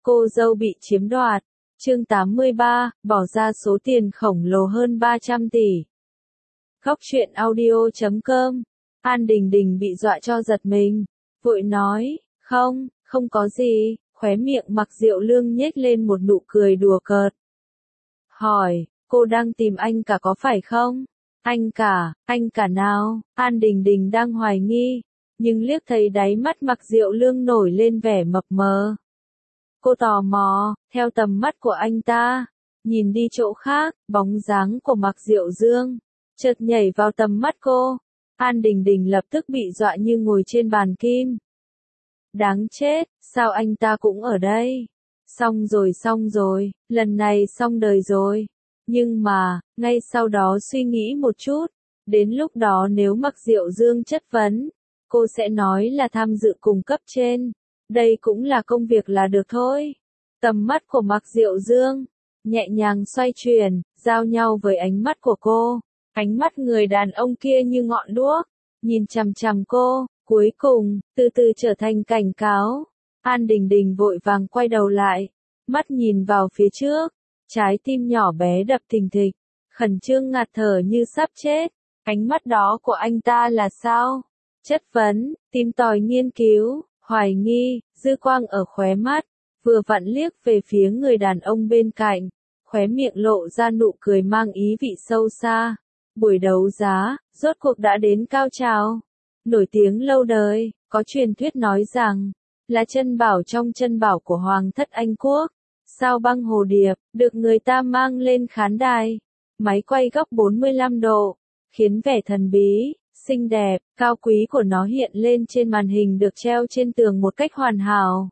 cô dâu bị chiếm đoạt. Chương 83, bỏ ra số tiền khổng lồ hơn 300 tỷ. Góc truyện audio.com. An Đình Đình bị dọa cho giật mình, vội nói, không có gì, khóe miệng Mạc Diệu Lương nhếch lên một nụ cười đùa cợt. Hỏi, cô đang tìm anh cả có phải không? Anh cả nào? An Đình Đình đang hoài nghi, nhưng liếc thấy đáy mắt Mạc Diệu Lương nổi lên vẻ mập mờ. Cô tò mò, theo tầm mắt của anh ta, nhìn đi chỗ khác, bóng dáng của Mạc Diệu Dương chợt nhảy vào tầm mắt cô. An Đình Đình lập tức bị dọa như ngồi trên bàn kim. Đáng chết, sao anh ta cũng ở đây? Xong rồi, lần này xong đời rồi. Nhưng mà, ngay sau đó suy nghĩ một chút, đến lúc đó nếu Mạc Diệu Dương chất vấn, cô sẽ nói là tham dự cùng cấp trên. Đây cũng là công việc là được thôi. Tầm mắt của Mạc Diệu Dương nhẹ nhàng xoay chuyển, giao nhau với ánh mắt của cô. Ánh mắt người đàn ông kia như ngọn đuốc, nhìn chằm chằm cô, cuối cùng, từ từ trở thành cảnh cáo. An Đình Đình vội vàng quay đầu lại, mắt nhìn vào phía trước, trái tim nhỏ bé đập thình thịch, khẩn trương ngạt thở như sắp chết. Ánh mắt đó của anh ta là sao? Chất vấn, tìm tòi nghiên cứu, hoài nghi, dư quang ở khóe mắt, vừa vặn liếc về phía người đàn ông bên cạnh, khóe miệng lộ ra nụ cười mang ý vị sâu xa. Buổi đấu giá, rốt cuộc đã đến cao trào. Nổi tiếng lâu đời, có truyền thuyết nói rằng, là chân bảo trong chân bảo của Hoàng thất Anh Quốc. Sao băng hồ điệp, được người ta mang lên khán đài. Máy quay góc 45 độ, khiến vẻ thần bí, xinh đẹp, cao quý của nó hiện lên trên màn hình được treo trên tường một cách hoàn hảo.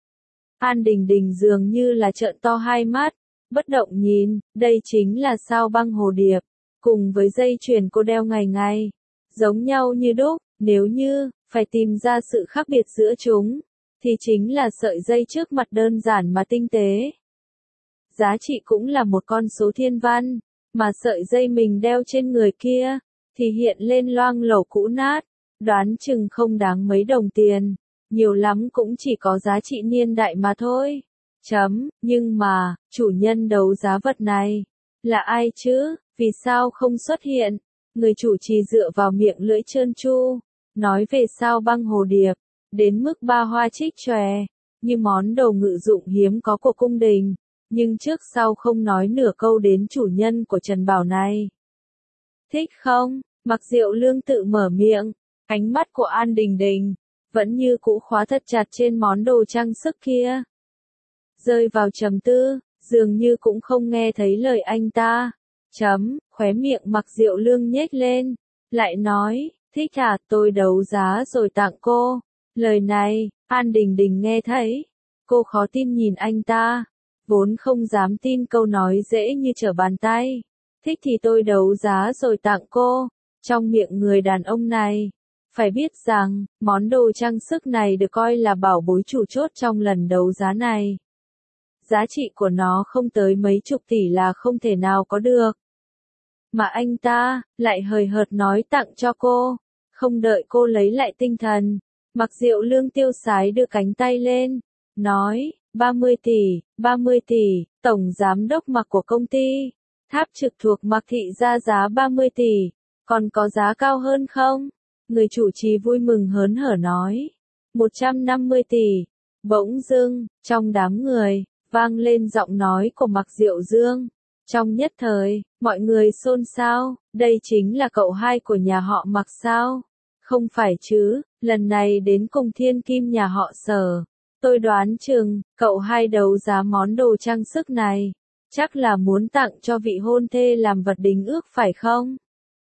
An Đình Đình dường như là trợn to hai mắt, bất động nhìn, đây chính là sao băng hồ điệp, cùng với dây chuyền cô đeo ngày ngày, giống nhau như đúc, nếu như phải tìm ra sự khác biệt giữa chúng, thì chính là sợi dây trước mặt đơn giản mà tinh tế. Giá trị cũng là một con số thiên văn, mà sợi dây mình đeo trên người kia, thì hiện lên loang lổ cũ nát, đoán chừng không đáng mấy đồng tiền, nhiều lắm cũng chỉ có giá trị niên đại mà thôi. Nhưng mà, chủ nhân đấu giá vật này, là ai chứ, vì sao không xuất hiện? Người chủ trì dựa vào miệng lưỡi trơn tru, nói về sao băng hồ điệp, đến mức ba hoa trích chòe, như món đồ ngự dụng hiếm có của cung đình, nhưng trước sau không nói nửa câu đến chủ nhân của Trần Bảo này. Thích không? Mạc Diệu Lương tự mở miệng, ánh mắt của An Đình Đình vẫn như cũ khóa thật chặt trên món đồ trang sức kia. Rơi vào trầm tư, dường như cũng không nghe thấy lời anh ta. Khóe miệng Mạc Diệu Lương nhếch lên, lại nói, thích à, tôi đấu giá rồi tặng cô. Lời này, An Đình Đình nghe thấy, cô khó tin nhìn anh ta, vốn không dám tin câu nói dễ như trở bàn tay. Thích thì tôi đấu giá rồi tặng cô. Trong miệng người đàn ông này, phải biết rằng, món đồ trang sức này được coi là bảo bối chủ chốt trong lần đấu giá này. Giá trị của nó không tới mấy chục tỷ là không thể nào có được. Mà anh ta, lại hời hợt nói tặng cho cô, không đợi cô lấy lại tinh thần. Mạc Diệu Lương tiêu sái đưa cánh tay lên, nói, 30 tỷ, tổng giám đốc Mạc của công ty, tháp trực thuộc Mạc thị ra giá 30 tỷ, còn có giá cao hơn không? Người chủ trì vui mừng hớn hở nói, 150 tỷ, bỗng dưng, trong đám người, vang lên giọng nói của Mạc Diệu Dương. Trong nhất thời, mọi người xôn xao, đây chính là cậu hai của nhà họ Mạc sao? Không phải chứ, lần này đến cùng thiên kim nhà họ Sở. Tôi đoán chừng, cậu hai đấu giá món đồ trang sức này, chắc là muốn tặng cho vị hôn thê làm vật đính ước phải không?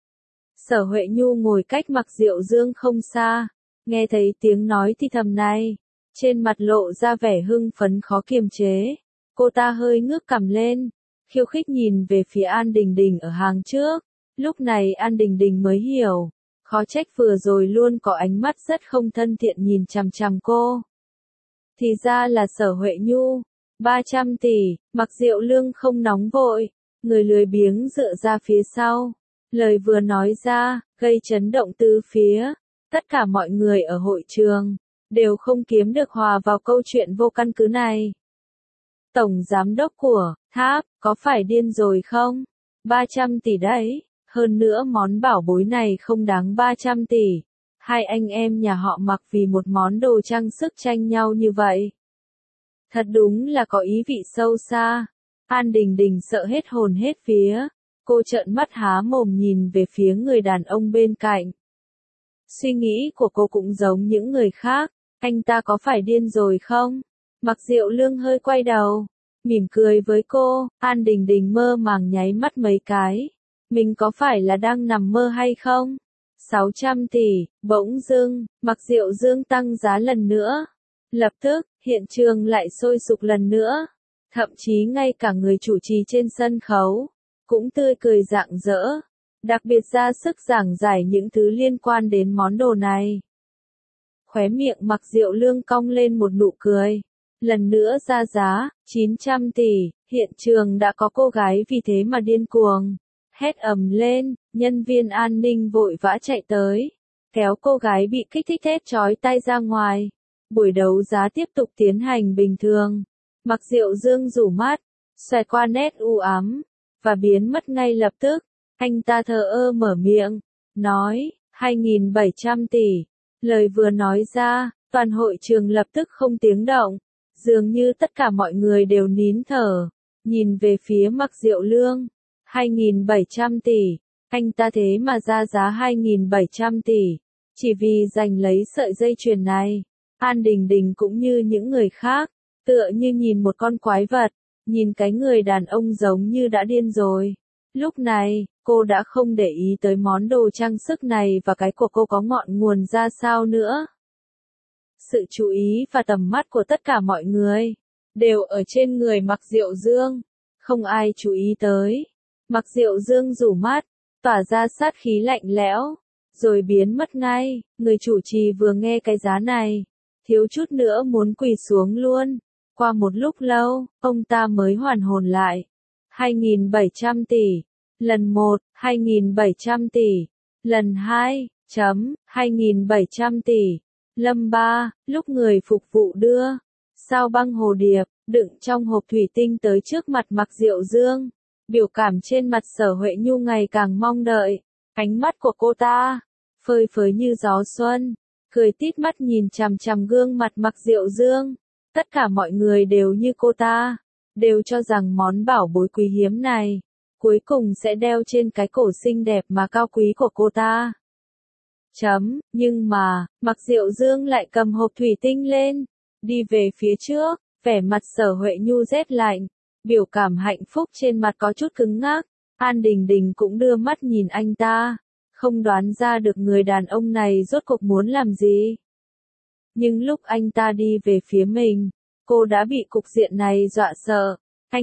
Sở Huệ Nhu ngồi cách Mạc Diệu Dương không xa, nghe thấy tiếng nói thì thầm này, trên mặt lộ ra vẻ hưng phấn khó kiềm chế. Cô ta hơi ngước cằm lên, khiêu khích nhìn về phía An Đình Đình ở hàng trước. Lúc này An Đình Đình mới hiểu, khó trách vừa rồi luôn có ánh mắt rất không thân thiện nhìn chằm chằm cô. Thì ra là Sở Huệ Nhu. 300 tỷ, Mạc Diệu Lương không nóng vội, người lười biếng dựa ra phía sau. Lời vừa nói ra, gây chấn động tứ phía. Tất cả mọi người ở hội trường đều không kiếm được hòa vào câu chuyện vô căn cứ này. Tổng giám đốc của Tháp, có phải điên rồi không? 300 tỷ đấy, hơn nữa món bảo bối này không đáng 300 tỷ. Hai anh em nhà họ Mặc vì một món đồ trang sức tranh nhau như vậy. Thật đúng là có ý vị sâu xa. An Đình Đình sợ hết hồn hết vía. Cô trợn mắt há mồm nhìn về phía người đàn ông bên cạnh. Suy nghĩ của cô cũng giống những người khác. Anh ta có phải điên rồi không? Mặc Diệu Lương hơi quay đầu, mỉm cười với cô. An Đình Đình mơ màng nháy mắt mấy cái. Mình có phải là đang nằm mơ hay không? 600 tỷ, bỗng dưng, Mặc Diệu Dương tăng giá lần nữa. Lập tức, hiện trường lại sôi sục lần nữa. Thậm chí ngay cả người chủ trì trên sân khấu cũng tươi cười rạng rỡ, đặc biệt ra sức giảng giải những thứ liên quan đến món đồ này. Khóe miệng Mặc Diệu Lương cong lên một nụ cười. Lần nữa ra giá, 900 tỷ, hiện trường đã có cô gái vì thế mà điên cuồng. Hét ầm lên, nhân viên an ninh vội vã chạy tới, kéo cô gái bị kích thích thét chói tai ra ngoài. Buổi đấu giá tiếp tục tiến hành bình thường. Mặc Diệu Dương rủ mắt, xoẹt qua nét u ám, và biến mất ngay lập tức. Anh ta thờ ơ mở miệng, nói, 2.700 tỷ. Lời vừa nói ra, toàn hội trường lập tức không tiếng động. Dường như tất cả mọi người đều nín thở, nhìn về phía Mặc Diệu Lương. 2.700 tỷ, anh ta thế mà ra giá 2.700 tỷ, chỉ vì giành lấy sợi dây chuyền này. An Đình Đình cũng như những người khác, tựa như nhìn một con quái vật, nhìn cái người đàn ông giống như đã điên rồi. Lúc này, cô đã không để ý tới món đồ trang sức này và cái của cô có ngọn nguồn ra sao nữa. Sự chú ý và tầm mắt của tất cả mọi người đều ở trên người Mặc Diệu Dương, không ai chú ý tới. Mặc Diệu Dương rủ mắt, tỏa ra sát khí lạnh lẽo, rồi biến mất ngay. Người chủ trì vừa nghe cái giá này, thiếu chút nữa muốn quỳ xuống luôn. Qua một lúc lâu, ông ta mới hoàn hồn lại. 2.700 tỷ. Lần 1, 2.700 tỷ. Lần 2, 2.700 tỷ. Lâm 3, lúc người phục vụ đưa sao băng hồ điệp, đựng trong hộp thủy tinh tới trước mặt Mặc Diệu Dương. Biểu cảm trên mặt Sở Huệ Nhu ngày càng mong đợi. Ánh mắt của cô ta phơi phới như gió xuân, cười tít mắt nhìn chằm chằm gương mặt Mặc Diệu Dương. Tất cả mọi người đều như cô ta, đều cho rằng món bảo bối quý hiếm này cuối cùng sẽ đeo trên cái cổ xinh đẹp mà cao quý của cô ta. Nhưng mà, Mặc Diệu Dương lại cầm hộp thủy tinh lên, đi về phía trước, vẻ mặt Sở Huệ Nhu rét lạnh, biểu cảm hạnh phúc trên mặt có chút cứng ngắc. An Đình Đình cũng đưa mắt nhìn anh ta, không đoán ra được người đàn ông này rốt cuộc muốn làm gì. Nhưng lúc anh ta đi về phía mình, cô đã bị cục diện này dọa sợ.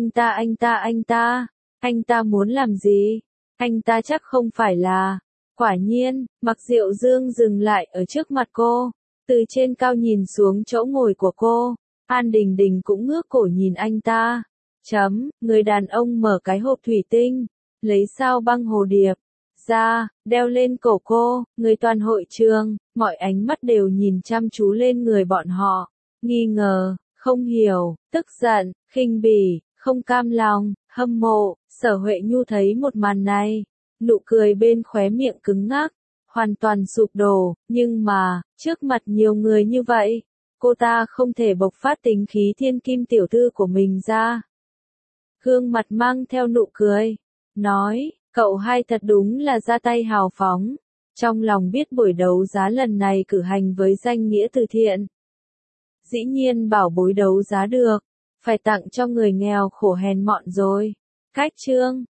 Anh ta muốn làm gì? Anh ta chắc không phải là... Quả nhiên, Mặc Diệu Dương dừng lại ở trước mặt cô, từ trên cao nhìn xuống chỗ ngồi của cô. An Đình Đình cũng ngước cổ nhìn anh ta. Người đàn ông mở cái hộp thủy tinh, lấy sao băng hồ điệp ra, đeo lên cổ cô. Người toàn hội trường, mọi ánh mắt đều nhìn chăm chú lên người bọn họ, nghi ngờ, không hiểu, tức giận, khinh bỉ, không cam lòng, hâm mộ. Sở Huệ Nhu thấy một màn này, nụ cười bên khóe miệng cứng ngắc, hoàn toàn sụp đổ. Nhưng mà, trước mặt nhiều người như vậy, cô ta không thể bộc phát tính khí thiên kim tiểu thư của mình ra. Gương mặt mang theo nụ cười, nói, cậu hai thật đúng là ra tay hào phóng, trong lòng biết buổi đấu giá lần này cử hành với danh nghĩa từ thiện. Dĩ nhiên bảo bối đấu giá được, phải tặng cho người nghèo khổ hèn mọn rồi. Cách chương